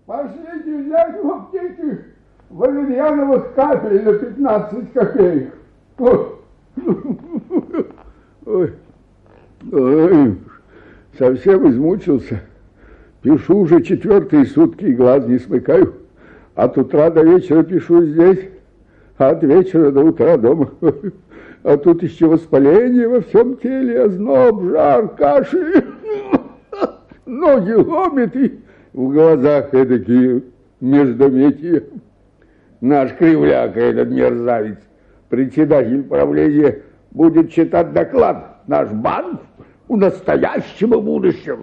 Пошлите взять в аптеке валерьяновых капель на 15 копеек. Ой. Ой, совсем измучился. Пишу уже 4-е сутки и глаз не смыкаю. От утра до вечера пишу здесь, а от вечера до утра дома. А тут еще воспаление во всем теле, озноб, жар, кашель. Ноги ломит и в глазах эдакие междометия. Наш кривляка, этот мерзавец, председатель правления, будет читать доклад. Наш банк у настоящего будущего.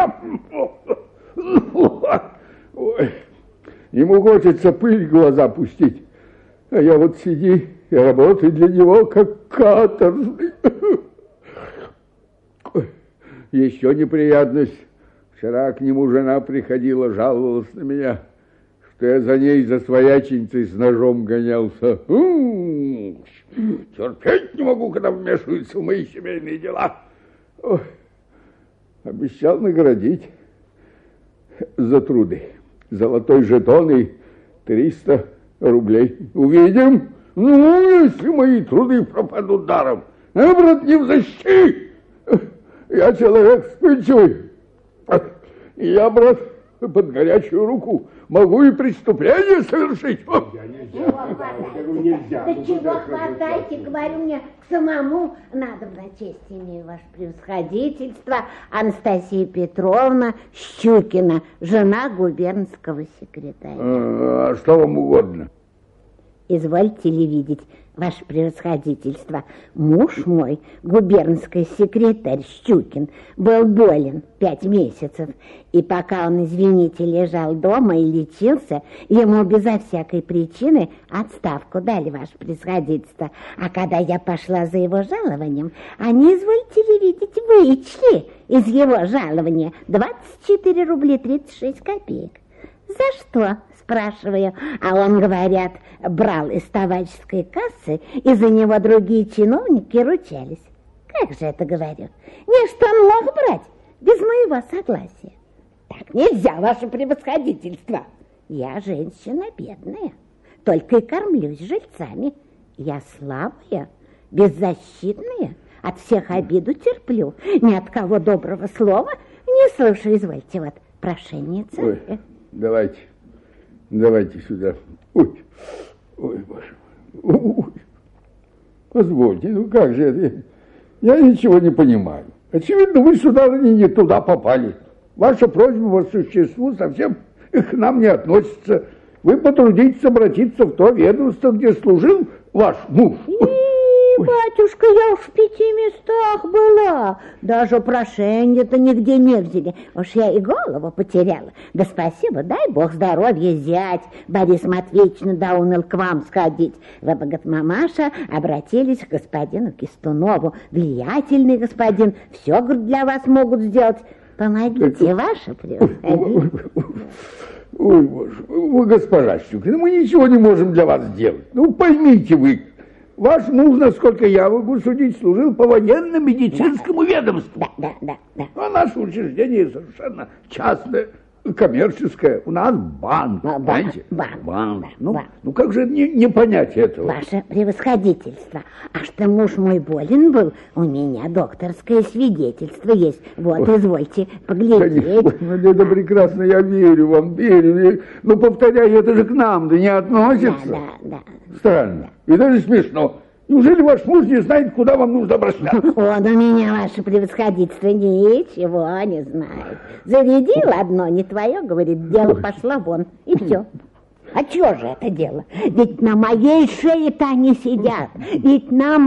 Ой, ему хочется пыль в глаза пустить. А я вот сиди и работаю для него, как каторжный. Еще неприятность. Вчера к нему жена приходила, жаловалась на меня, что я за ней, за свояченицей с ножом гонялся. Терпеть не могу, когда вмешиваются в мои семейные дела. Ой, обещал наградить за труды. Золотой жетон и 300 рублей. Увидим? Ну, если мои труды пропадут даром. Брат, не взыщи. Я человек вспыльчивый. Я, брат, под горячую руку могу и преступление совершить. Нельзя. Да чего хватайте, говорю, мне к самому надо, на честь имею, ваше превосходительство, Анастасия Петровна Щукина, жена губернского секретаря. А что вам угодно? Извольте ли видеть, ваше превосходительство, муж мой, губернский секретарь Щукин, был болен 5 месяцев, и пока он, извините, лежал дома и лечился, ему безо всякой причины отставку дали, ваше превосходительство. А когда я пошла за его жалованием, они, извольте ли видеть, вычли из его жалования 24 рубля 36 копеек. За что? Спрашиваю, а он, говорят, брал из товарищеской кассы, и за него другие чиновники ручались. Как же это, говорю? Не, что он мог брать без моего согласия. Так нельзя, ваше превосходительство. Я женщина бедная, только и кормлюсь жильцами. Я слабая, беззащитная, от всех обиду терплю, ни от кого доброго слова не слышу. Извольте, вот, прошенница. Ой, давайте сюда. Ой, боже мой. Ой. Позвольте, ну как же это? Я ничего не понимаю. Очевидно, вы, сударыня, не туда попали. Ваша просьба по существу совсем к нам не относится. Вы потрудитесь обратиться в то ведомство, где служил ваш муж. Батюшка, я уж в 5 местах была. Даже прошение-то нигде не взяли. Уж я и голову потеряла. Да спасибо, дай бог здоровья, зять. Борис Матвеевич надоумил к вам сходить. Вы бы, говорит, мамаша, обратились к господину Кистунову. Влиятельный господин. Все, говорит, для вас могут сделать. Помогите, ваше превосходительство. Ой, боже, вы, госпожа Щукина, мы ничего не можем для вас сделать. Ну, поймите вы. Ваш муж, насколько я могу судить, служил по военно-медицинскому ведомству. Да. А наше учреждение совершенно частное, коммерческое. У нас банк, понимаете? Банк. Ну, как же не понять этого? Ваше превосходительство, а что муж мой болен был, у меня докторское свидетельство есть. Вот, извольте поглядеть. Это прекрасно, я верю вам, верю. Но, повторяю, это же к нам, да не относится. Да. Странно. И даже смешно. Неужели ваш муж не знает, куда вам нужно обращаться? Он у меня, ваше превосходительство, ничего не знает. Зарядил одно, не твое, говорит, дело пошло вон, и все. А чего же это дело? Ведь на моей шее-то они сидят. Ведь на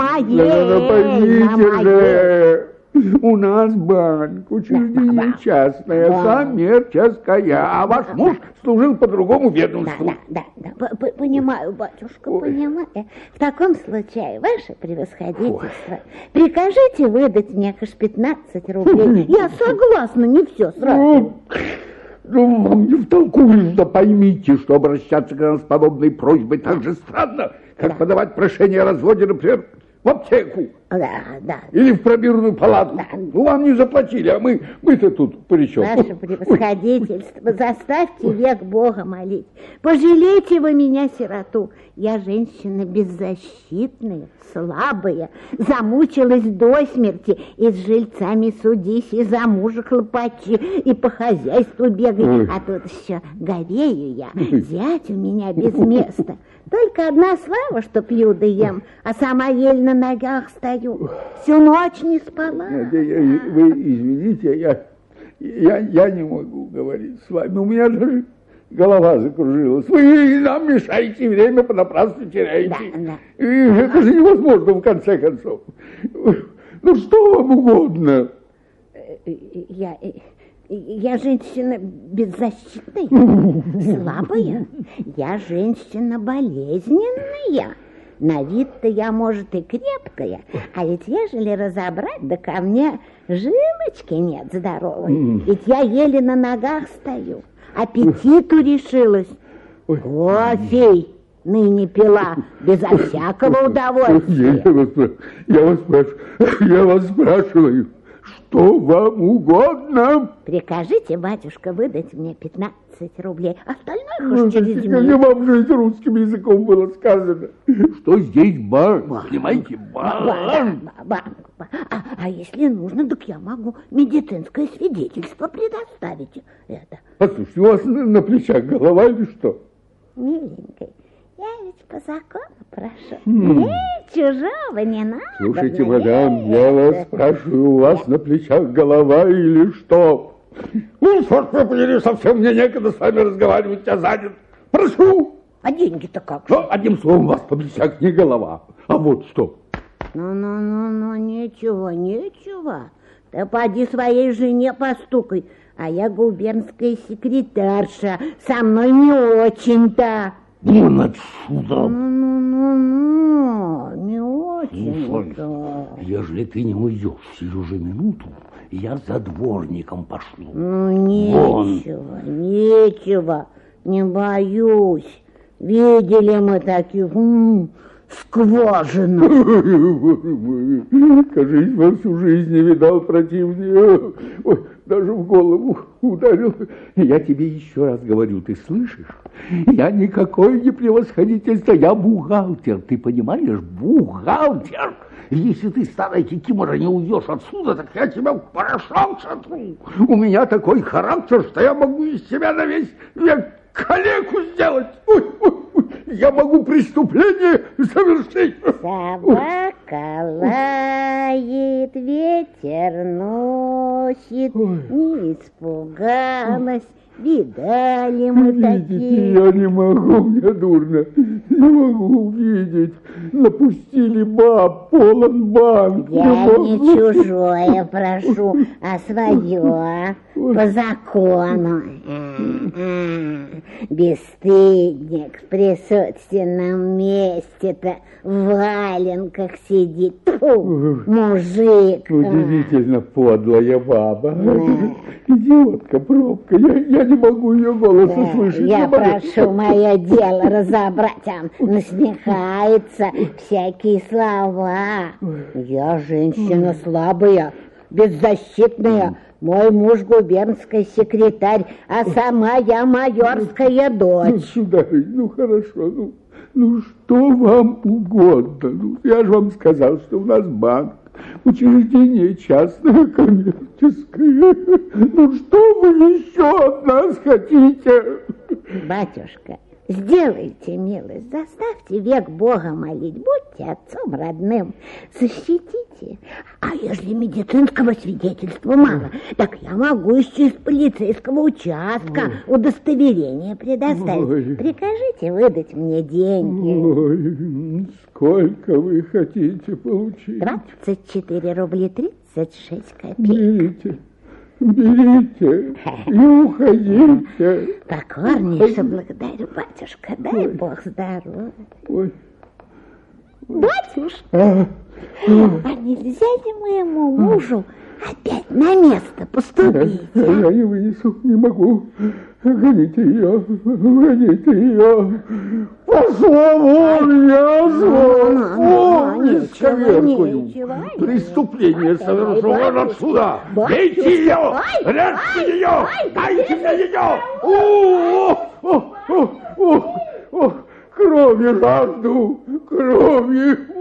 моей. У нас банк, учреждение частное, коммерческое, а ваш муж служил по другому ведомству. Да. Понимаю, батюшка, понимаю. В таком случае, ваше превосходительство, прикажите выдать мне аж 15 рублей. Я согласна, не все сразу. Ну, вам не втолкуешь, да поймите, что обращаться к нам с подобной просьбой так же странно, как подавать прошение о разводе, например, в аптеку. Да. Или в пробирную палату. Да. Ну, вам не заплатили, а мы-то тут при чем? Ваше превосходительство, заставьте век Бога молить. Пожалейте вы меня, сироту. Я женщина беззащитная, слабая, замучилась до смерти, и с жильцами судись, и за мужа хлопачи, и по хозяйству бегай. А тут еще говею я, зять у меня без места. Только одна слава, что пью да ем, а сама еле на ногах стою. Всю ночь не спала. Вы извините, я не могу говорить с вами. У меня даже голова закружилась. Вы нам мешаете, время понапрасну теряете. Да. Это же невозможно, в конце концов. Ну, что вам угодно? Я женщина беззащитная, слабая. Я женщина болезненная. На вид-то я, может, и крепкая, а ведь ежели разобрать, да ко мне жилочки нет здоровой. Ведь я еле на ногах стою, аппетиту решилась. Кофе ныне пила, безо всякого удовольствия. Я вас спрашиваю, что вам угодно? Прикажите, батюшка, выдать мне 15 рублей, остальное хоть через месяц. Не вам же это русским языком было сказано, что здесь банк, понимаете, банк. А если нужно, так я могу медицинское свидетельство предоставить. Это. Послушайте, у вас на плечах голова или что? Миленькая, я ведь по закону прошу. Мне чужого не надо. Слушайте, мадам, я вас спрашиваю, у вас на плечах голова или что? Ну, черт побери, совсем мне некогда с вами разговаривать, я занят. Прошу. А деньги-то как же? Одним словом, у вас по плечах не голова, а вот что. Ну, ничего. Ты поди своей жене постукай, а я губернская секретарша, со мной не очень-то. Вон отсюда. Не очень-то. Ежели ты не уйдешь сию же минуту, я за дворником пошлю. Нечего, не боюсь. Видели мы таких скважину. Кажись, во всю жизнь не видал противнее. Ой, даже в голову ударил. Я тебе еще раз говорю, ты слышишь? Я никакой не превосходительство, я бухгалтер, ты понимаешь? Бухгалтер. Если ты, старая кикимора, не уйдешь отсюда, так я тебя в порошок сотру. У меня такой характер, что я могу из себя на весь век калеку сделать. Ой. Я могу преступление совершить. Собака лает, ветер носит, не испугалась. Видали мы такие. Я не могу, мне дурно. Не могу увидеть. Напустили баб, полон банк. Я не чужое прошу, а свое по закону. Бесстыдник в присутственном месте-то в валенках сидит. Фу, мужик. Удивительно подлая баба. Идиотка, пробка. Я не могу ее голоса слышать. Я прошу мое дело разобрать. Насмехается всякие слова. Я женщина слабая, беззащитная. Мой муж губернский секретарь, а сама я майорская дочь. Сударыня, хорошо, что вам угодно? Я же вам сказал, что у нас банк, учреждение частное, коммерческое. Что вы еще от нас хотите? Батюшка, сделайте милость, заставьте век Бога молить, будьте отцом родным, защитите. А если медицинского свидетельства мало, так я могу еще из полицейского участка удостоверение предоставить. Прикажите выдать мне деньги. Сколько вы хотите получить? 24 рубля 36 копеек. Берите и уходите. Покорнейше благодарю, батюшка. Дай Бог здоровья. Ой. Батюшка. А нельзя ли моему мужу опять на место поступить? Я не вынесу, не могу. Гоните ее, гоните ее. Пошла вон, я исковеркую. Преступление совершено отсюда. Бейте ее, режьте ее, дайте мне ее. Крови жажду, крови.